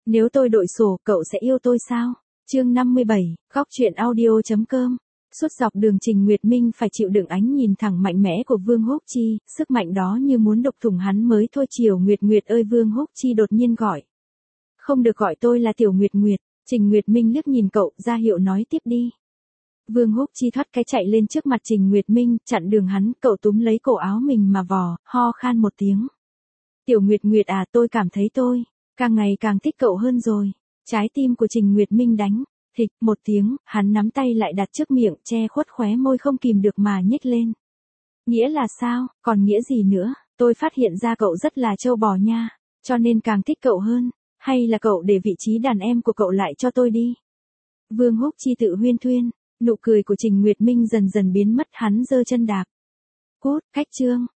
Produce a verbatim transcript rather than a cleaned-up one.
Nếu tôi đội sổ, cậu sẽ yêu tôi sao? Chương năm mươi bảy, góc truyện audio.com. Suốt dọc đường Trình Nguyệt Minh phải chịu đựng ánh nhìn thẳng mạnh mẽ của Vương Húc Chi, sức mạnh đó như muốn đục thủng hắn mới thôi. Chiều Nguyệt Nguyệt ơi, Vương Húc Chi đột nhiên gọi. Không được gọi tôi là Tiểu Nguyệt Nguyệt. Trình Nguyệt Minh liếc nhìn cậu, ra hiệu nói tiếp đi. Vương Húc Chi thoát cái chạy lên trước mặt Trình Nguyệt Minh, chặn đường hắn. Cậu túm lấy cổ áo mình mà vò, ho khan một tiếng. Tiểu Nguyệt Nguyệt à, tôi cảm thấy tôi càng ngày càng thích cậu hơn rồi. Trái tim của Trình Nguyệt Minh đánh thịch một tiếng, hắn nắm tay lại đặt trước miệng, che khuất khóe môi không kìm được mà nhếch lên. Nghĩa là sao? Còn nghĩa gì nữa? Tôi phát hiện ra cậu rất là trâu bò nha, cho nên càng thích cậu hơn. Hay là cậu để vị trí đàn em của cậu lại cho tôi đi? Vương Húc Chi tự huyên thuyên. Nụ cười của Trình Nguyệt Minh dần dần biến mất, hắn giơ chân đạp. Cút, khách trương.